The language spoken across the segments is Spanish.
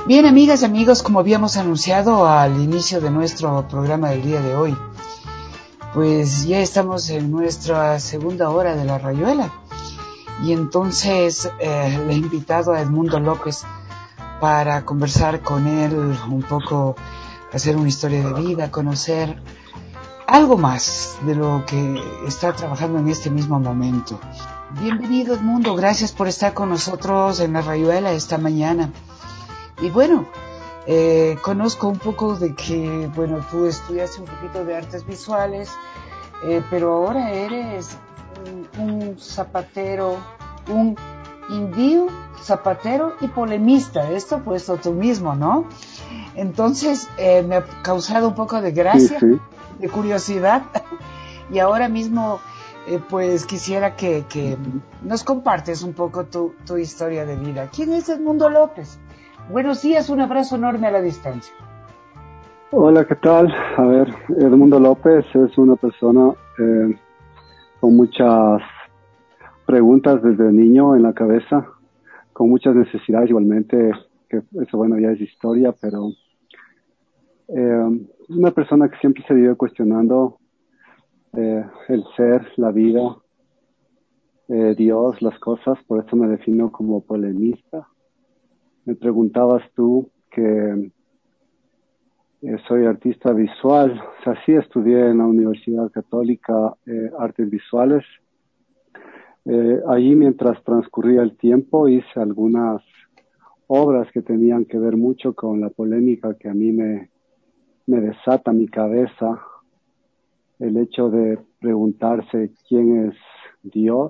Bien, amigas y amigos, como habíamos anunciado al inicio de nuestro programa del día de hoy, pues ya estamos en nuestra segunda hora de La Rayuela. Y entonces le he invitado a Edmundo López para conversar con él un poco, hacer una historia de vida, conocer algo más de lo que está trabajando en este mismo momento. Bienvenido, Edmundo, gracias por estar con nosotros en La Rayuela esta mañana. Y bueno, conozco un poco de que, bueno, tú estudiaste un poquito de artes visuales, pero ahora eres un zapatero, un indio, zapatero y polemista. Esto puesto tú mismo, ¿no? Entonces, me ha causado un poco de gracia, sí. de curiosidad, y ahora mismo, pues quisiera que nos compartes un poco tu historia de vida. ¿Quién es Edmundo López? Buenos días, un abrazo enorme a la distancia. Hola, ¿qué tal? A ver, Edmundo López es una persona con muchas preguntas desde niño en la cabeza, con muchas necesidades igualmente, que eso bueno ya es historia, pero una persona que siempre se vive cuestionando el ser, la vida, Dios, las cosas, por eso me defino como polemista. Me preguntabas tú que soy artista visual, o sea, sí estudié en la Universidad Católica Artes Visuales. Allí, mientras transcurría el tiempo, hice algunas obras que tenían que ver mucho con la polémica que a mí me desata mi cabeza, el hecho de preguntarse quién es Dios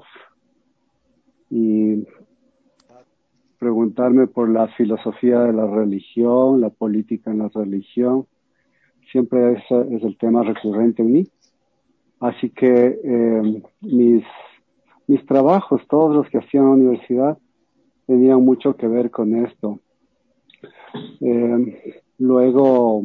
y preguntarme por la filosofía de la religión, la política en la religión. Siempre ese es el tema recurrente en mí. Así que mis trabajos, todos los que hacía en la universidad, tenían mucho que ver con esto. Luego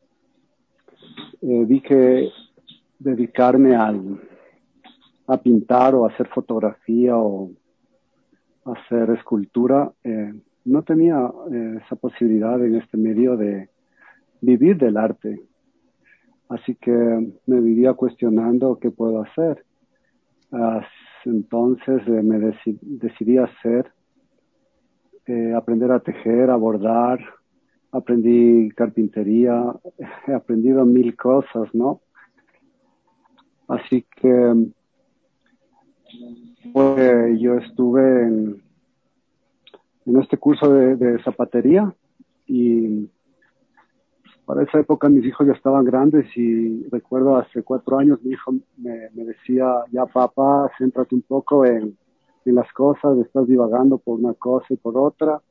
vi que dedicarme a pintar o hacer fotografía o hacer escultura, no tenía esa posibilidad en este medio de vivir del arte. Así que me vivía cuestionando qué puedo hacer. Entonces decidí aprender a tejer, a bordar, aprendí carpintería, he aprendido 1000 cosas, ¿no? Así que yo estuve en este curso de zapatería y para esa época mis hijos ya estaban grandes y recuerdo hace 4 años mi hijo me decía, ya papá, céntrate un poco en las cosas, estás divagando por una cosa y por otra.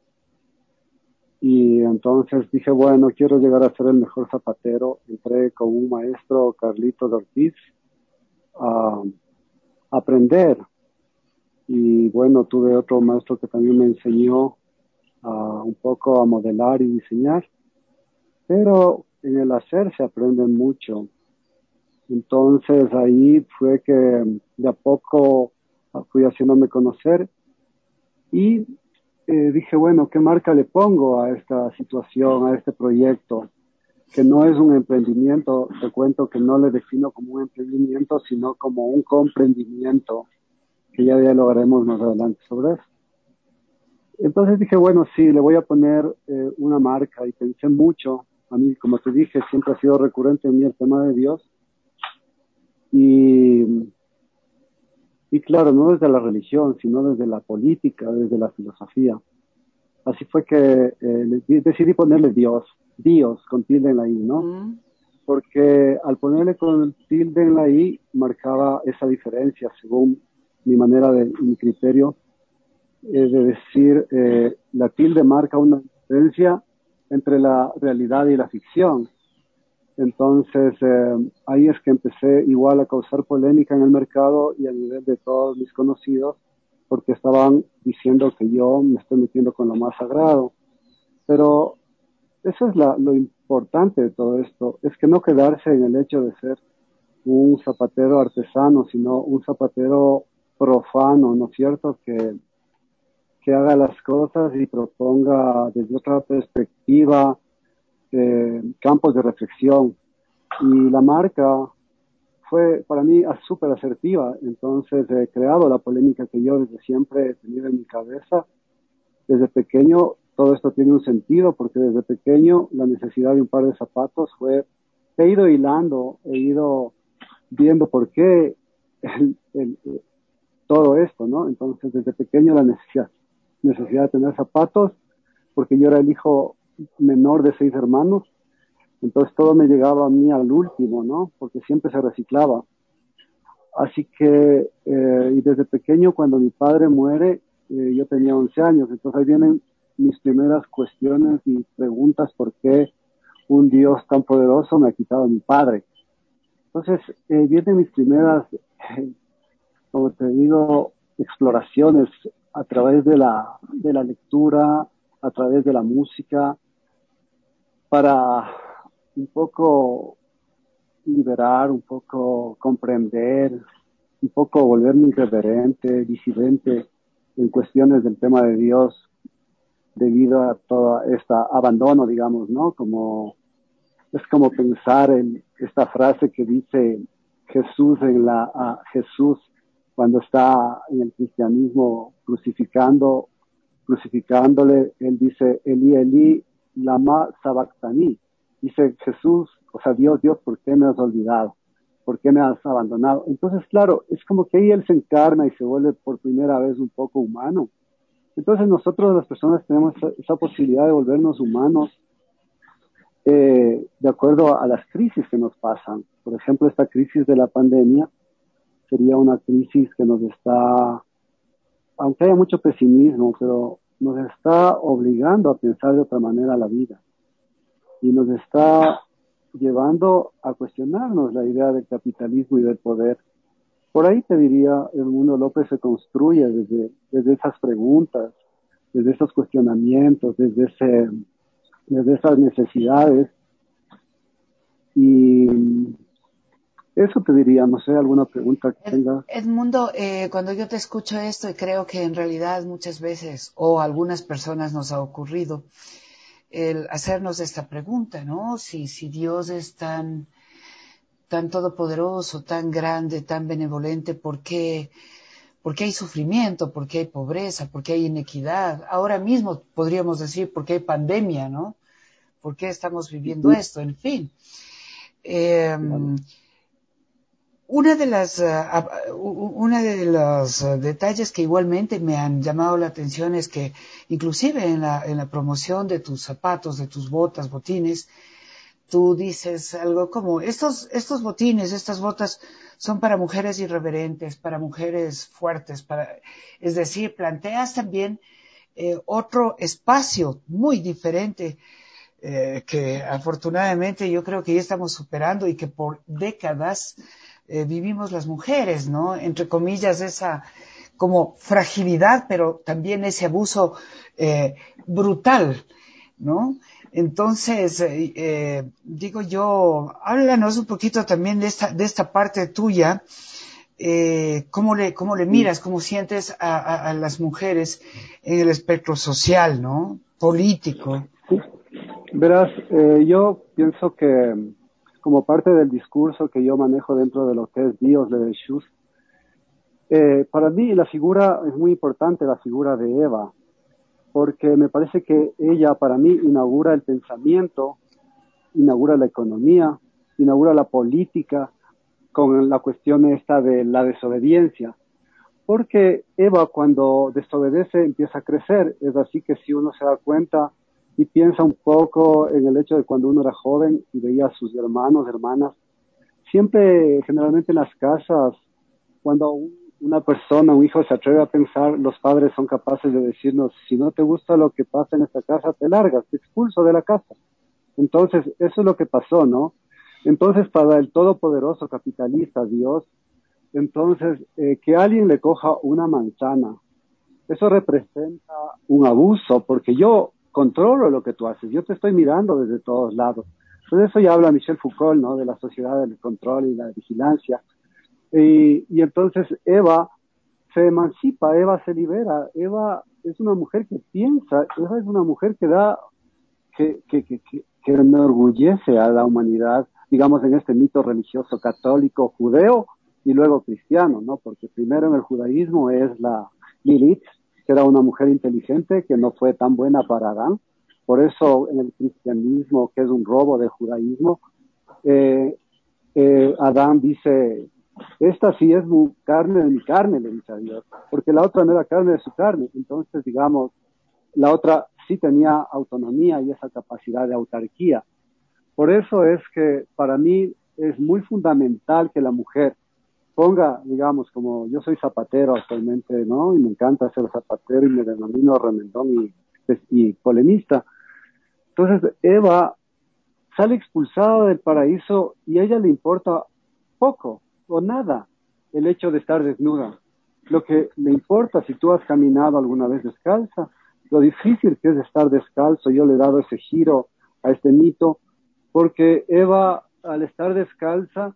Y entonces dije, bueno, quiero llegar a ser el mejor zapatero. Entré con un maestro, Carlitos Ortiz, a aprender. Y bueno, tuve otro maestro que también me enseñó un poco a modelar y diseñar. Pero en el hacer se aprende mucho. Entonces ahí fue que de a poco fui haciéndome conocer y dije, bueno, ¿qué marca le pongo a esta situación, a este proyecto? Que no es un emprendimiento, te cuento que no le defino como un emprendimiento, sino como un comprendimiento, que ya dialogaremos más adelante sobre eso. Entonces dije, bueno, sí, le voy a poner una marca y pensé mucho. A mí, como te dije, siempre ha sido recurrente en mí el tema de Dios. Y claro, no desde la religión, sino desde la política, desde la filosofía. Así fue que decidí ponerle Dios con tilde en la I, ¿no? Porque al ponerle con tilde en la I marcaba esa diferencia según mi criterio, de decir, la tilde marca una diferencia entre la realidad y la ficción. Entonces, ahí es que empecé igual a causar polémica en el mercado y a nivel de todos mis conocidos, porque estaban diciendo que yo me estoy metiendo con lo más sagrado. Pero eso es lo importante de todo esto, es que no quedarse en el hecho de ser un zapatero artesano, sino un zapatero profano, ¿no es cierto? Que que haga las cosas y proponga desde otra perspectiva campos de reflexión. Y la marca fue para mí súper asertiva, entonces he creado la polémica que yo desde siempre he tenido en mi cabeza. Desde pequeño todo esto tiene un sentido, porque desde pequeño la necesidad de un par de zapatos he ido hilando, he ido viendo por qué todo esto, ¿no? Entonces desde pequeño la necesidad de tener zapatos, porque yo era el hijo menor de 6 hermanos, entonces todo me llegaba a mí al último, ¿no? Porque siempre se reciclaba. Así que, y desde pequeño, cuando mi padre muere, yo tenía 11 años, entonces ahí vienen mis primeras cuestiones y preguntas: ¿por qué un Dios tan poderoso me ha quitado a mi padre? Entonces, vienen mis primeras, como te digo, exploraciones a través de la lectura, a través de la música, para un poco liberar, un poco comprender, un poco volverme irreverente, disidente en cuestiones del tema de Dios, debido a todo este abandono, digamos, ¿no? Es como pensar en esta frase que dice Jesús Jesús cuando está en el cristianismo crucificándole, él dice: Eli, Eli, lama sabactani. Dice Jesús, o sea, Dios, Dios, ¿por qué me has olvidado? ¿Por qué me has abandonado? Entonces, claro, es como que ahí él se encarna y se vuelve por primera vez un poco humano. Entonces nosotros las personas tenemos esa posibilidad de volvernos humanos, de acuerdo a las crisis que nos pasan. Por ejemplo, esta crisis de la pandemia sería una crisis que nos está, aunque haya mucho pesimismo, pero nos está obligando a pensar de otra manera la vida. Y nos está llevando a cuestionarnos la idea del capitalismo y del poder. Por ahí te diría, Edmundo López se construye desde esas preguntas, desde esos cuestionamientos, desde esas necesidades. Y eso te diría, no sé, alguna pregunta que tengas. Edmundo, cuando yo te escucho esto, y creo que en realidad muchas veces, o a algunas personas nos ha ocurrido, el hacernos esta pregunta, ¿no? Si Dios es tan todopoderoso, tan grande, tan benevolente, ¿por qué hay sufrimiento? ¿Por qué hay pobreza? ¿Por qué hay inequidad? Ahora mismo podríamos decir por qué hay pandemia, ¿no? ¿Por qué estamos viviendo esto? En fin. Una de los detalles que igualmente me han llamado la atención es que inclusive en la promoción de tus zapatos, de tus botas, botines, tú dices algo como, estos botines, estas botas son para mujeres irreverentes, para mujeres fuertes, es decir, planteas también otro espacio muy diferente, que afortunadamente yo creo que ya estamos superando y que por décadas vivimos las mujeres, ¿no? Entre comillas, esa como fragilidad, pero también ese abuso brutal, ¿no? Entonces, digo yo, háblanos un poquito también de esta parte tuya, cómo le miras, cómo sientes a las mujeres en el espectro social, ¿no? Político. Verás, yo pienso que como parte del discurso que yo manejo dentro de lo que es Dios, de Jesús, para mí la figura es muy importante, la figura de Eva, porque me parece que ella para mí inaugura el pensamiento, inaugura la economía, inaugura la política con la cuestión esta de la desobediencia. Porque Eva, cuando desobedece, empieza a crecer. Es así que si uno se da cuenta y piensa un poco en el hecho de cuando uno era joven y veía a sus hermanos, hermanas, siempre, generalmente en las casas, cuando una persona, un hijo se atreve a pensar, los padres son capaces de decirnos: si no te gusta lo que pasa en esta casa, te largas, te expulso de la casa. Entonces, eso es lo que pasó, ¿no? Entonces, para el todopoderoso capitalista, Dios, entonces, que alguien le coja una manzana, eso representa un abuso, porque yo controlo lo que tú haces, yo te estoy mirando desde todos lados. Entonces eso ya habla Michel Foucault, ¿no? De la sociedad del control y la vigilancia. Y entonces Eva se emancipa, Eva se libera, Eva es una mujer que piensa, esa es una mujer que da, que enorgullece a la humanidad, digamos, en este mito religioso católico, judeo y luego cristiano, ¿no? Porque primero en el judaísmo es la Lilith, que era una mujer inteligente que no fue tan buena para Adán. Por eso en el cristianismo, que es un robo del judaísmo, Adán dice, esta sí es carne de mi carne, le dice a Dios, porque la otra no era carne de su carne. Entonces, digamos, la otra sí tenía autonomía y esa capacidad de autarquía. Por eso es que para mí es muy fundamental que la mujer ponga, digamos, como yo soy zapatero actualmente, ¿no? Y me encanta ser zapatero y me denomino remendón y polemista. Entonces, Eva sale expulsada del paraíso y a ella le importa poco o nada el hecho de estar desnuda. Lo que le importa, si tú has caminado alguna vez descalza, lo difícil que es estar descalzo, yo le he dado ese giro a este mito, porque Eva, al estar descalza,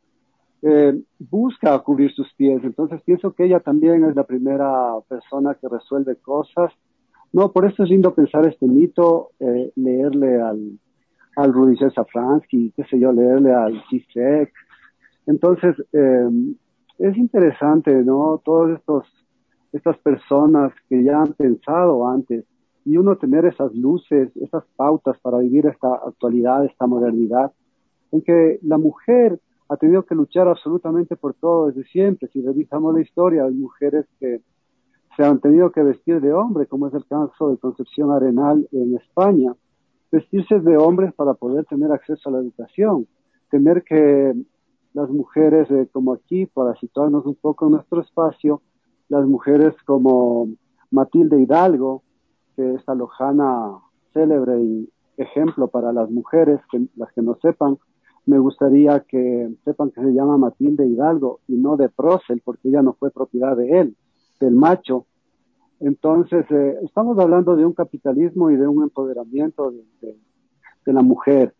busca cubrir sus pies. Entonces pienso que ella también es la primera persona que resuelve cosas. No, por eso es lindo pensar este mito, leerle al Rudy Safransky, qué sé yo, leerle al Zizek. Entonces, es interesante, ¿no? Estas personas que ya han pensado antes y uno tener esas luces, esas pautas para vivir esta actualidad, esta modernidad, en que la mujer ha tenido que luchar absolutamente por todo desde siempre. Si revisamos la historia, hay mujeres que se han tenido que vestir de hombre, como es el caso de Concepción Arenal en España, vestirse de hombres para poder tener acceso a la educación, tener que las mujeres, como aquí, para situarnos un poco en nuestro espacio, las mujeres como Matilde Hidalgo, que es esta lojana célebre y ejemplo para las mujeres, las que no sepan, me gustaría que sepan que se llama Matilde Hidalgo y no de Procel, porque ella no fue propiedad de él, del macho. Entonces, estamos hablando de un capitalismo y de un empoderamiento de la mujer.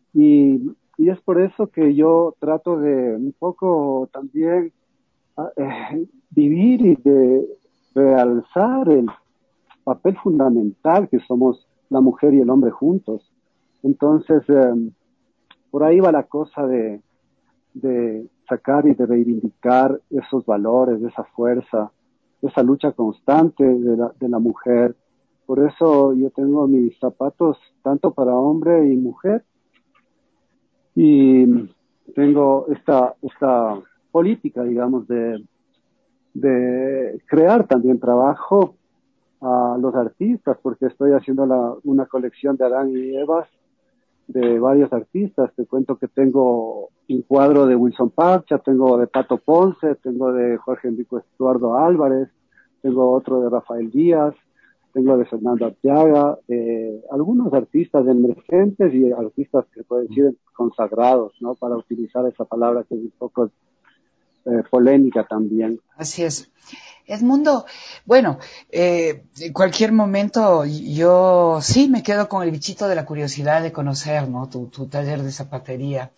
Y es por eso que yo trato de un poco también vivir y de realzar el papel fundamental que somos la mujer y el hombre juntos. Entonces, por ahí va la cosa de sacar y de reivindicar esos valores, esa fuerza, esa lucha constante de la mujer. Por eso yo tengo mis zapatos tanto para hombre y mujer y tengo esta política, digamos, de crear también trabajo a los artistas, porque estoy haciendo una colección de Adán y Evas de varios artistas. Te cuento que tengo un cuadro de Wilson Parcha, tengo de Pato Ponce, tengo de Jorge Enrico Estuardo Álvarez, tengo otro de Rafael Díaz, tengo de Fernando Arteaga, algunos artistas emergentes y artistas que pueden decir consagrados, ¿no? Para utilizar esa palabra que es un poco polémica también. Así es. Edmundo, bueno, en cualquier momento yo sí me quedo con el bichito de la curiosidad de conocer, ¿no? Tu taller de zapatería.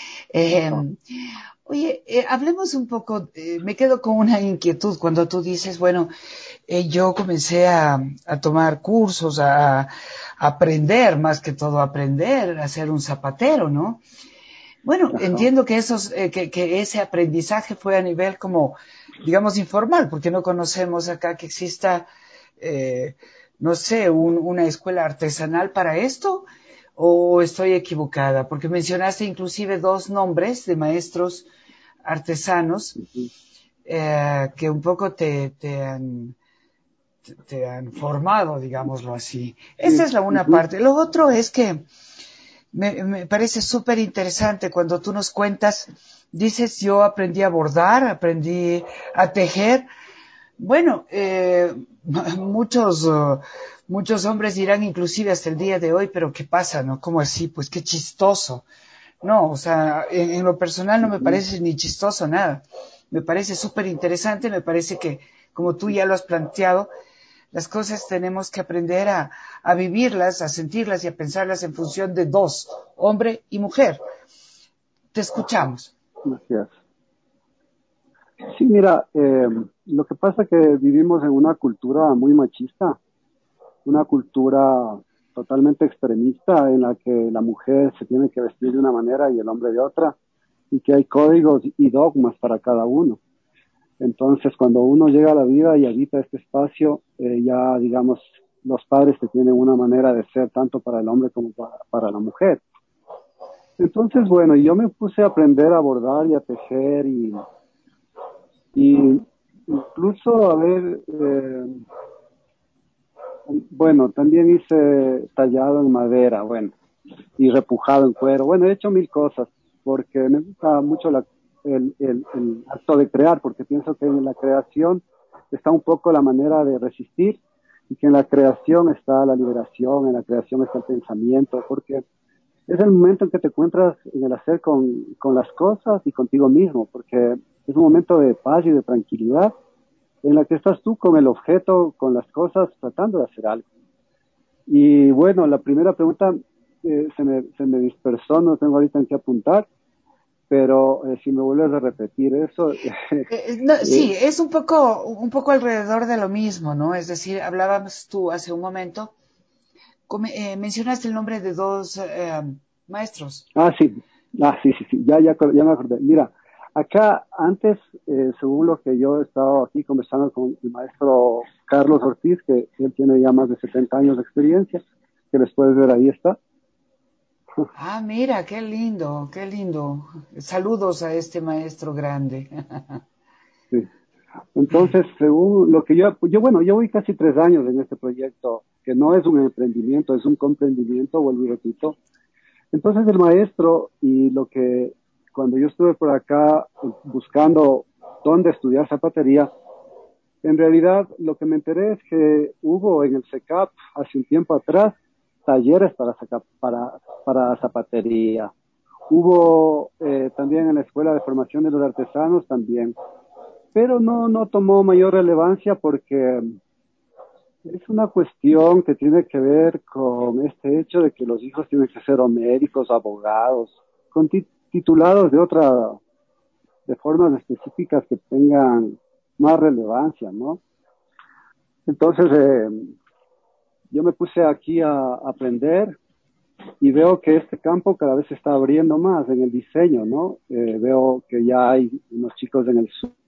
Oye, hablemos un poco, me quedo con una inquietud cuando tú dices, bueno, yo comencé a tomar cursos, a aprender, más que todo aprender, a ser un zapatero, ¿no? Bueno, Ajá. entiendo que que ese aprendizaje fue a nivel como, digamos, informal, porque no conocemos acá que exista, no sé, una escuela artesanal para esto, o estoy equivocada, porque mencionaste inclusive dos nombres de maestros artesanos que un poco te han formado, digámoslo así. Esa Sí, es la una parte. Lo otro es que me parece súper interesante cuando tú nos cuentas, dices, yo aprendí a bordar, aprendí a tejer. Bueno, muchos hombres dirán inclusive hasta el día de hoy, pero ¿qué pasa, no? ¿Cómo así? Pues qué chistoso. No, o sea, en lo personal no me parece ni chistoso nada. Me parece súper interesante, me parece que, como tú ya lo has planteado, las cosas tenemos que aprender a vivirlas, a sentirlas y a pensarlas en función de dos, hombre y mujer. Te escuchamos. Gracias. Sí, mira, lo que pasa es que vivimos en una cultura muy machista una cultura totalmente extremista en la que la mujer se tiene que vestir de una manera y el hombre de otra, y que hay códigos y dogmas para cada uno. Entonces, cuando uno llega a la vida y habita este espacio, ya, digamos, los padres que tienen una manera de ser tanto para el hombre como para la mujer. Entonces, bueno, yo me puse a aprender a bordar y a tejer y incluso a ver, bueno, también hice tallado en madera, bueno, y repujado en cuero. Bueno, he hecho mil cosas porque me gusta mucho el acto de crear, porque pienso que en la creación está un poco la manera de resistir y que en la creación está la liberación, en la creación está el pensamiento, porque es el momento en que te encuentras en el hacer con las cosas y contigo mismo, porque es un momento de paz y de tranquilidad en la que estás tú con el objeto, con las cosas, tratando de hacer algo. Y bueno, la primera pregunta se me dispersó, no tengo ahorita en qué apuntar, pero si me vuelves a repetir eso. No, sí, es un poco alrededor de lo mismo, ¿no? Es decir, hablábamos tú hace un momento, mencionaste el nombre de dos maestros. Sí, sí, ya me acordé. Mira, acá antes, según lo que yo he estado aquí conversando con el maestro Carlos Ortiz, que él tiene ya más de 70 años de experiencia, que les puedes ver ahí está. Ah, mira, qué lindo, qué lindo. Saludos a este maestro grande. Sí. Entonces, según lo que bueno, yo voy casi 3 años en este proyecto, que no es un emprendimiento, es un comprendimiento, vuelvo y repito. Entonces el maestro y cuando yo estuve por acá buscando dónde estudiar zapatería, en realidad lo que me enteré es que hubo en el SECAP hace un tiempo atrás talleres para zapatería. Hubo también en la Escuela de Formación de los Artesanos también, pero no tomó mayor relevancia porque es una cuestión que tiene que ver con este hecho de que los hijos tienen que ser o médicos, abogados, titulados de formas específicas que tengan más relevancia, ¿no? Entonces, yo me puse aquí a aprender y veo que este campo cada vez se está abriendo más en el diseño, ¿no? Veo que ya hay unos chicos en el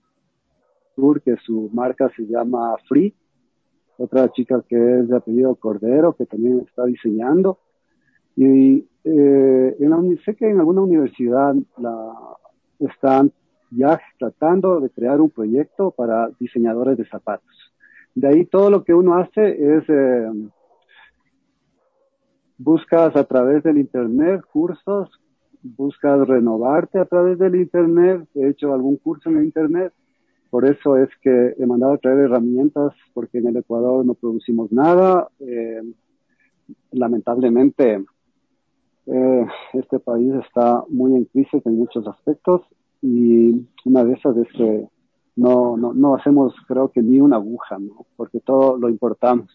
sur que su marca se llama Free, otra chica que es de apellido Cordero, que también está diseñando. Y sé que en alguna universidad están ya tratando de crear un proyecto para diseñadores de zapatos. De ahí todo lo que uno hace es buscas a través del internet cursos, buscas renovarte a través del internet. He hecho algún curso en el internet. Por eso es que he mandado a traer herramientas, porque en el Ecuador no producimos nada. Lamentablemente, este país está muy en crisis en muchos aspectos y una de esas es que no hacemos, creo que ni una aguja, ¿no? Porque todo lo importamos.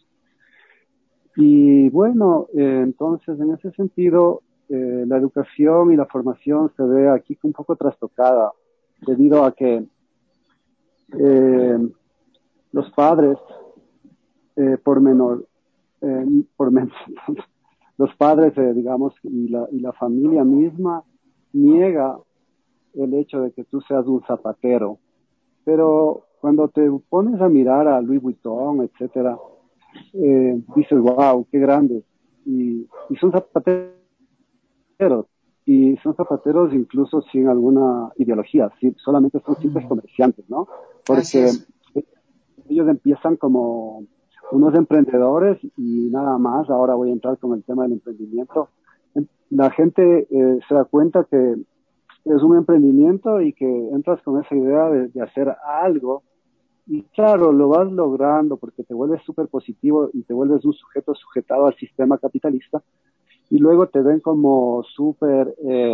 Y bueno, entonces en ese sentido, la educación y la formación se ve aquí un poco trastocada debido a que los padres, por menor, por menos, los padres, digamos, y la familia misma niega el hecho de que tú seas un zapatero. Pero cuando te pones a mirar a Louis Vuitton, etcétera, dices, wow, qué grande. Y son zapateros. Y son zapateros incluso sin alguna ideología, solamente son simples comerciantes, ¿no? Así Porque es. ellos empiezan como unos emprendedores y nada más. Ahora voy a entrar con el tema del emprendimiento. La gente se da cuenta que es un emprendimiento y que entras con esa idea de hacer algo y claro, lo vas logrando porque te vuelves súper positivo y te vuelves un sujeto sujetado al sistema capitalista y luego te ven como súper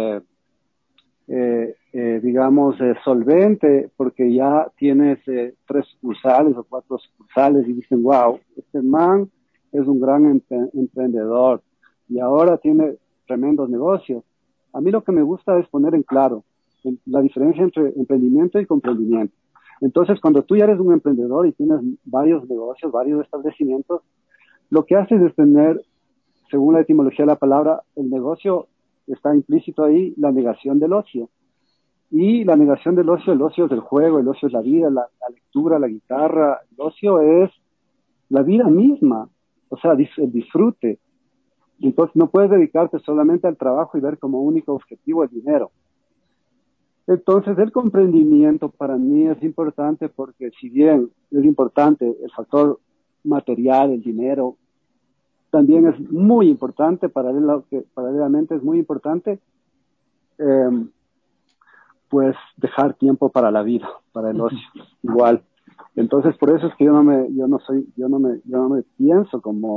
digamos, solvente, porque ya tienes 3 sucursales o 4 sucursales y dicen, wow, este man es un gran emprendedor y ahora tiene tremendos negocios. A mí lo que me gusta es poner en claro la diferencia entre emprendimiento y comprendimiento. Entonces, cuando tú ya eres un emprendedor y tienes varios negocios, varios establecimientos, lo que haces es tener, según la etimología de la palabra, el negocio está implícito ahí, la negación del ocio. Y la negación del ocio, el ocio es el juego, el ocio es la vida, la lectura, la guitarra, el ocio es la vida misma, o sea, el disfrute. Entonces no puedes dedicarte solamente al trabajo y ver como único objetivo el dinero. Entonces el comprendimiento para mí es importante porque si bien es importante el factor material, el dinero, también es muy importante, paralelamente es muy importante, eh, pues dejar tiempo para la vida, para el ocio, igual. Entonces por eso es que yo no me pienso como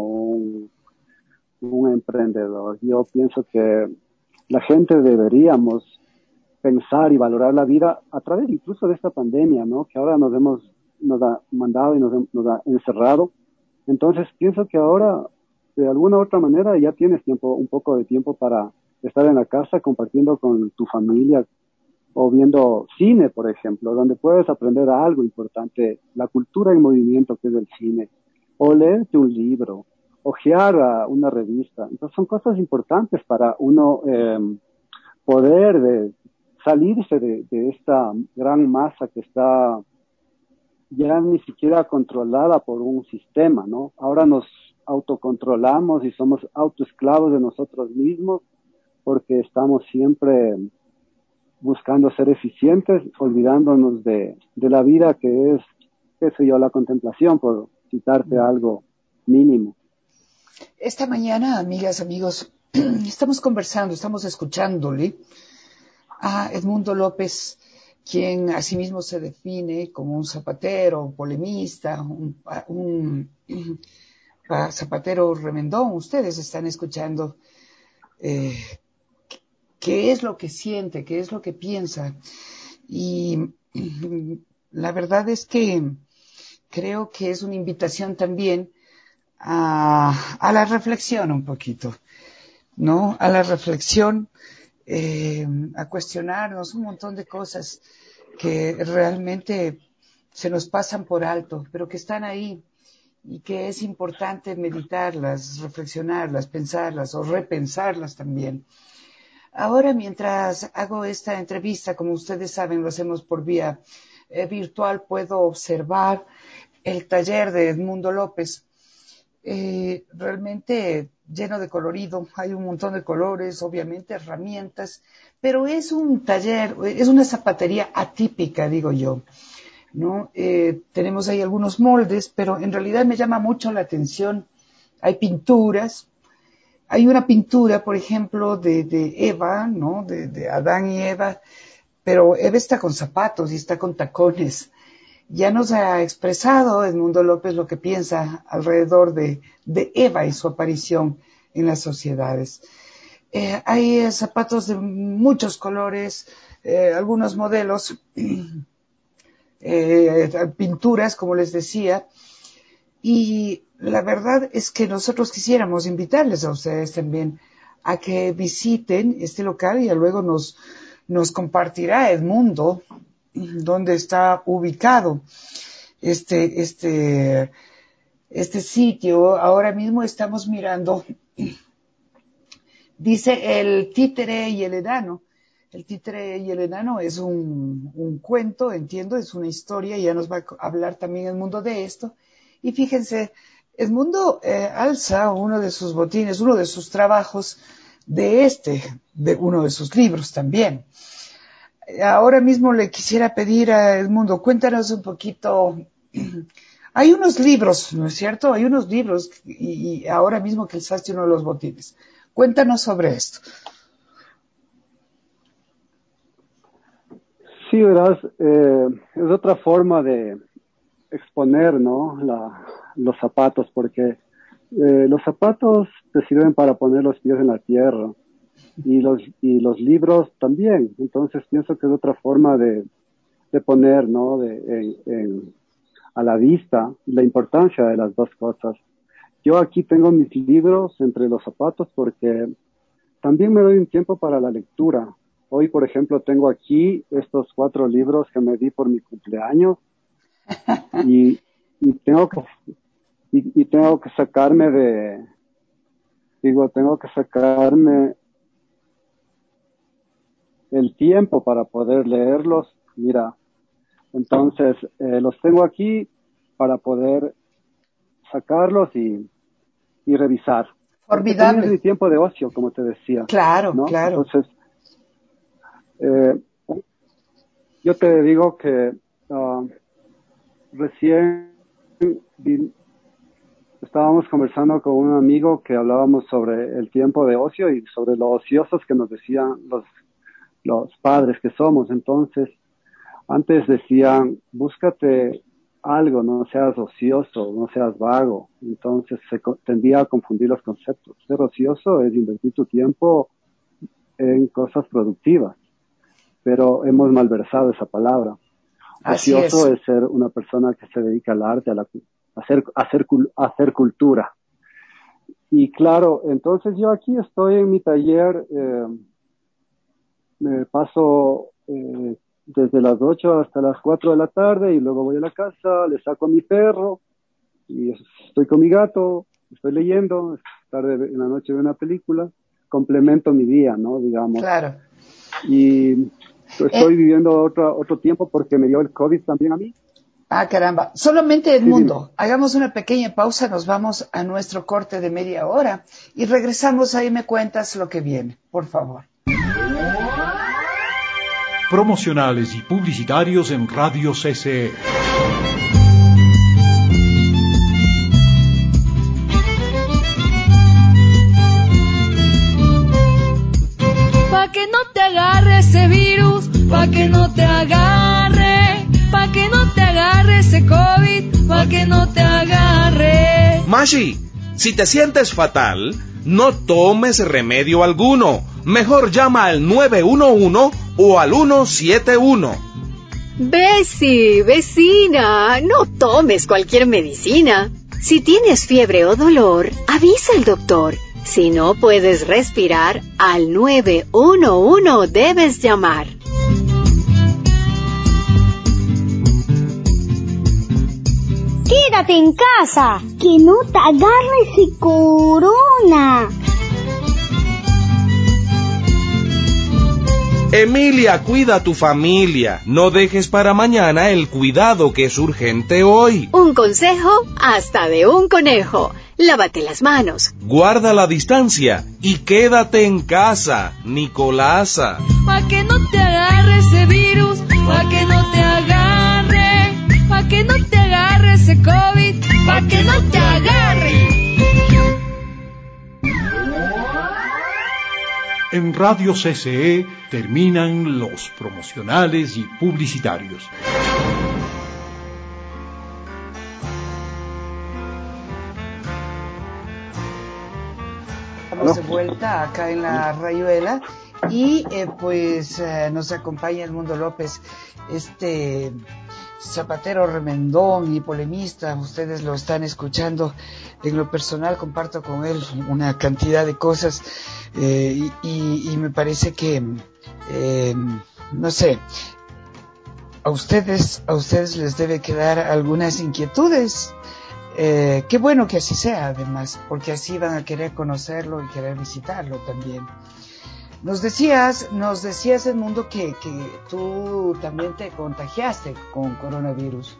un emprendedor. Yo pienso que la gente deberíamos pensar y valorar la vida a través incluso de esta pandemia, ¿no? Que ahora nos ha mandado y nos ha encerrado. Entonces pienso que ahora, de alguna u otra manera, ya tienes tiempo, un poco de tiempo para estar en la casa compartiendo con tu familia o viendo cine, por ejemplo, donde puedes aprender algo importante, la cultura en movimiento que es el cine, o leerte un libro, ojear una revista. Entonces son cosas importantes para uno poder salirse de esta gran masa que está ya ni siquiera controlada por un sistema, ¿no? Ahora nos autocontrolamos y somos autoesclavos de nosotros mismos porque estamos siempre buscando ser eficientes, olvidándonos de la vida que es, qué sé yo, la contemplación, por citarte algo mínimo. Esta mañana, amigas, amigos, estamos conversando, estamos escuchándole a Edmundo López, quien asimismo se define como un zapatero, polemista, un zapatero remendón. Ustedes están escuchando qué es lo que siente, qué es lo que piensa. Y la verdad es que creo que es una invitación también a la reflexión un poquito, ¿no? A la reflexión, a cuestionarnos un montón de cosas que realmente se nos pasan por alto, pero que están ahí y que es importante meditarlas, reflexionarlas, pensarlas o repensarlas también. Ahora, mientras hago esta entrevista, como ustedes saben, lo hacemos por vía virtual, puedo observar el taller de Edmundo López, realmente lleno de colorido, hay un montón de colores, obviamente herramientas, pero es un taller, es una zapatería atípica, digo yo, ¿no? Tenemos ahí algunos moldes, pero en realidad me llama mucho la atención, hay pinturas, hay una pintura, por ejemplo, de Eva, ¿no? De Adán y Eva, pero Eva está con zapatos y está con tacones. Ya nos ha expresado Edmundo López lo que piensa alrededor de Eva y su aparición en las sociedades. Hay zapatos de muchos colores, algunos modelos, pinturas, como les decía, y la verdad es que nosotros quisiéramos invitarles a ustedes también a que visiten este local y luego nos compartirá Edmundo dónde está ubicado este sitio. Ahora mismo estamos mirando, dice el títere y el enano. El títere y el enano es un cuento, entiendo, es una historia, y ya nos va a hablar también Edmundo de esto. Y fíjense, Edmundo alza uno de sus botines, uno de sus trabajos de uno de sus libros también. Ahora mismo le quisiera pedir a Edmundo, cuéntanos un poquito. Hay unos libros, ¿no es cierto? Hay unos libros y ahora mismo que alzaste uno de los botines. Cuéntanos sobre esto. Sí, verás, es otra forma de exponer, ¿no? Los zapatos, porque los zapatos te sirven para poner los pies en la tierra y los libros también. Entonces pienso que es otra forma de poner, ¿no? A la vista la importancia de las dos cosas. Yo aquí tengo mis libros entre los zapatos porque también me doy un tiempo para la lectura. Hoy, por ejemplo, tengo aquí estos 4 libros que me di por mi cumpleaños y tengo que y tengo que sacarme el tiempo para poder leerlos. Mira, entonces los tengo aquí para poder sacarlos y revisar. Porque también es Formidable. mi tiempo de ocio, como te decía, Claro, ¿no? claro. Entonces, yo te digo que recién estábamos conversando con un amigo que hablábamos sobre el tiempo de ocio y sobre lo ociosos que nos decían los padres que somos. Entonces, antes decían, búscate algo, no seas ocioso, no seas vago. Entonces tendía a confundir los conceptos. Ser ocioso es invertir tu tiempo en cosas productivas, pero hemos malversado esa palabra. Así Ocioso es. es ser una persona que se dedica al arte, a hacer cultura. Y claro, entonces yo aquí estoy en mi taller, me paso desde las 8 hasta las 4 de la tarde y luego voy a la casa, le saco a mi perro y estoy con mi gato, estoy leyendo, tarde en la noche veo una película, complemento mi día, ¿no? Digamos. Claro. Y estoy viviendo otro tiempo porque me dio el COVID también a mí. Ah, caramba. Solamente, Sí, dime. Edmundo, hagamos una pequeña pausa, nos vamos a nuestro corte de media hora y regresamos, ahí me cuentas lo que viene, por favor. Promocionales y publicitarios en Radio CCE. Pa' que no te agarre ese virus, pa' que no te agarre, pa' que no te agarre ese COVID, pa' que no te agarre. Mashi, si te sientes fatal, no tomes remedio alguno. Mejor llama al 911 o al 171. Besi, vecina, no tomes cualquier medicina. Si tienes fiebre o dolor, avisa al doctor. Si no puedes respirar, al 911 debes llamar. Quédate en casa, que no te agarre ese corona. Emilia, cuida a tu familia. No dejes para mañana el cuidado que es urgente hoy. Un consejo hasta de un conejo. Lávate las manos. Guarda la distancia y quédate en casa, Nicolasa. Pa' que no te agarre ese virus, pa' que no te agarre, pa' que no te agarre ese COVID, pa' que no te agarre. En Radio CCE terminan los promocionales y publicitarios. Estamos de vuelta acá en la Rayuela y nos acompaña Edmundo López, este zapatero remendón y polemista. Ustedes lo están escuchando. En lo personal comparto con él una cantidad de cosas y me parece que no sé, a ustedes les debe quedar algunas inquietudes. Qué bueno que así sea, además, porque así van a querer conocerlo y querer visitarlo también. Nos decías, Edmundo, que tú también te contagiaste con coronavirus.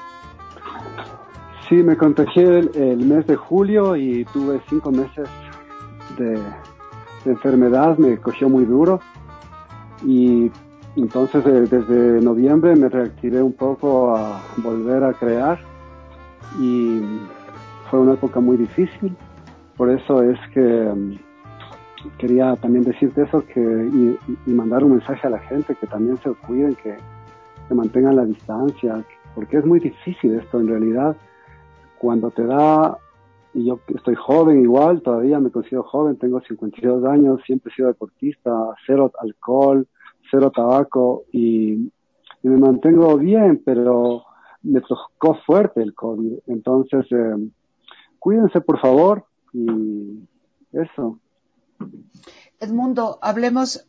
Sí, me contagié el mes de julio y tuve 5 meses de enfermedad, me cogió muy duro y entonces desde noviembre me reactivé un poco a volver a crear y fue una época muy difícil. Por eso es que quería también decirte eso y mandar un mensaje a la gente que también se cuiden, que mantengan la distancia, porque es muy difícil esto en realidad. Cuando te da, y yo estoy joven igual, todavía me considero joven, tengo 52 años, siempre he sido deportista, 0 alcohol, 0 tabaco y me mantengo bien, pero me tocó fuerte el COVID. Entonces, cuídense por favor y eso. Edmundo, hablemos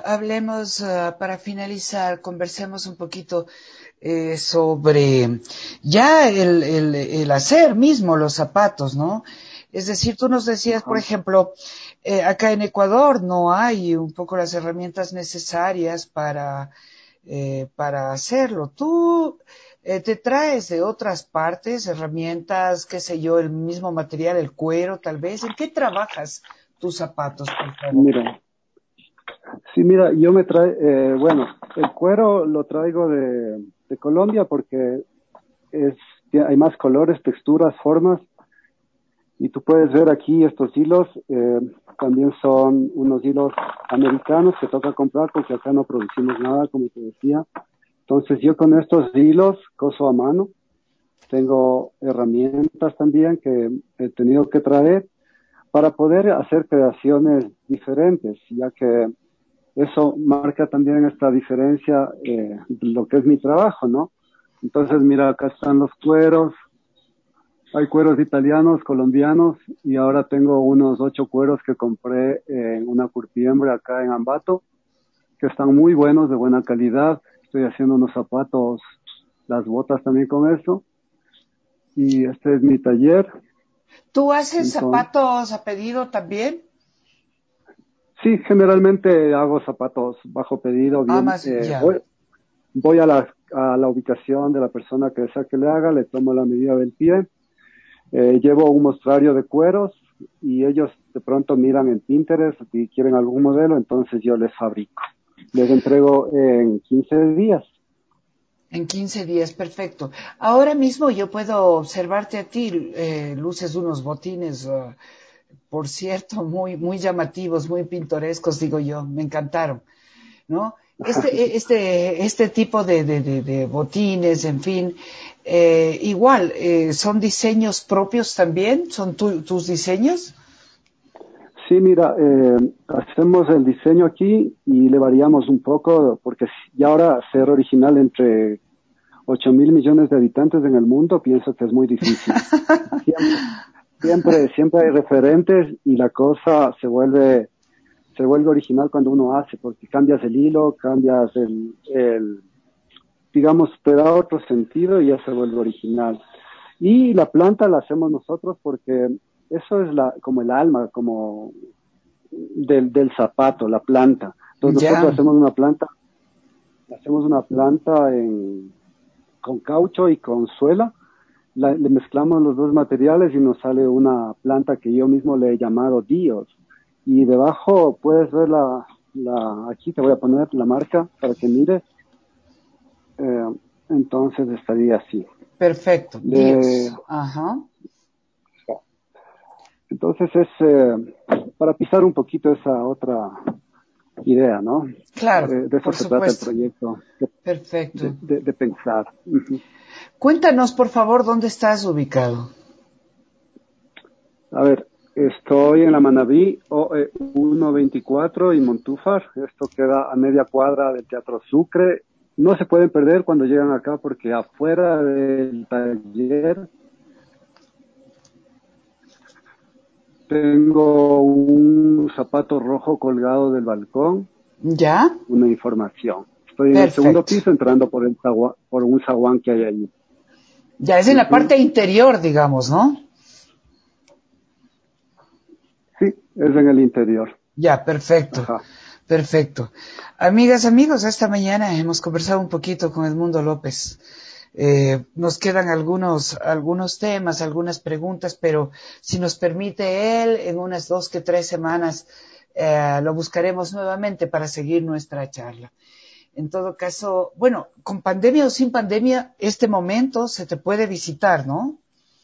para finalizar, conversemos un poquito sobre ya el hacer mismo los zapatos, ¿no? Es decir, tú nos decías, por ejemplo, acá en Ecuador no hay un poco las herramientas necesarias para hacerlo. Tú te traes de otras partes herramientas, qué sé yo, el mismo material, el cuero, tal vez. ¿En qué trabajas tus zapatos, por favor? Mira, yo me bueno, el cuero lo traigo de Colombia porque hay más colores, texturas, formas, y tú puedes ver aquí estos hilos, también son unos hilos americanos que toca comprar porque acá no producimos nada, como te decía. Entonces yo con estos hilos coso a mano, tengo herramientas también que he tenido que traer para poder hacer creaciones diferentes, ya que eso marca también esta diferencia de lo que es mi trabajo, ¿no? Entonces, mira, acá están los cueros, hay cueros italianos, colombianos, y ahora tengo unos 8 cueros que compré en una curtiembre acá en Ambato, que están muy buenos, de buena calidad. Estoy haciendo unos zapatos, las botas también con eso, y este es mi taller. ¿Tú haces zapatos a pedido también? Sí, generalmente hago zapatos bajo pedido. Bien, voy a la ubicación de la persona que desea que le haga, le tomo la medida del pie, llevo un mostrario de cueros y ellos de pronto miran en Pinterest y quieren algún modelo, entonces yo les fabrico. Les entrego en 15 días. En 15 días, perfecto. Ahora mismo yo puedo observarte a ti, luces unos botines, por cierto, muy llamativos, muy pintorescos, digo yo, me encantaron, ¿no? Este tipo de botines, en fin, igual, ¿son diseños propios también? ¿Son tus diseños? Sí, mira, hacemos el diseño aquí y le variamos un poco, porque ya ahora ser original entre 8.000 millones de habitantes en el mundo, pienso que es muy difícil. Siempre hay referentes y la cosa se vuelve original cuando uno hace, porque cambias el hilo, cambias digamos, te da otro sentido y ya se vuelve original. Y la planta la hacemos nosotros porque eso es como el alma, como del zapato, la planta. Entonces nosotros hacemos una planta con caucho y con suela, le mezclamos los dos materiales y nos sale una planta que yo mismo le he llamado Dios. Y debajo puedes ver aquí te voy a poner la marca para que mires. Entonces estaría así. Perfecto, Dios. Ajá. Entonces es para pisar un poquito esa otra idea, ¿no? Claro, de eso se trata el proyecto. Perfecto. De pensar. Cuéntanos, por favor, ¿dónde estás ubicado? A ver, estoy en la Manabí 124 y Montúfar. Esto queda a media cuadra del Teatro Sucre. No se pueden perder cuando llegan acá porque afuera del taller tengo un zapato rojo colgado del balcón. ¿Ya? Una información. Estoy en el segundo piso entrando por un zaguán que hay allí. Ya, es en la parte interior, digamos, ¿no? Sí, es en el interior. Ya, perfecto. Ajá. Perfecto. Amigas, amigos, esta mañana hemos conversado un poquito con Edmundo López. Nos quedan algunos temas, algunas preguntas, pero si nos permite él, en unas 2 que 3 semanas lo buscaremos nuevamente para seguir nuestra charla. En todo caso, bueno, con pandemia o sin pandemia, este momento se te puede visitar, ¿no?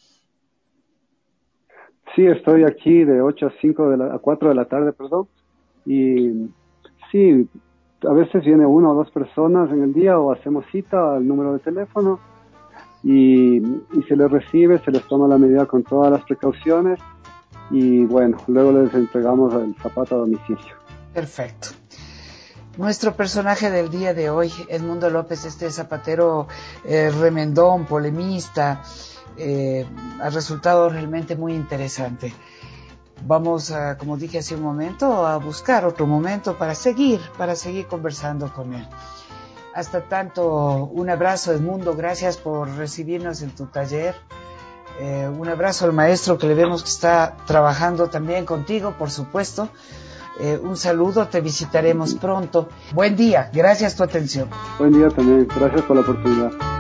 Sí, estoy aquí de 8 a 4 de la tarde, perdón. Y sí, a veces viene 1 o 2 personas en el día o hacemos cita al número de teléfono y se les recibe, se les toma la medida con todas las precauciones y bueno, luego les entregamos el zapato a domicilio. Perfecto. Nuestro personaje del día de hoy, Edmundo López, este zapatero remendón, polemista, ha resultado realmente muy interesante. Vamos a, como dije hace un momento, a buscar otro momento para seguir conversando con él. Hasta tanto, un abrazo, Edmundo, gracias por recibirnos en tu taller. Un abrazo al maestro que le vemos que está trabajando también contigo, por supuesto. Un saludo, te visitaremos pronto. Buen día, gracias por tu atención. Buen día también, gracias por la oportunidad.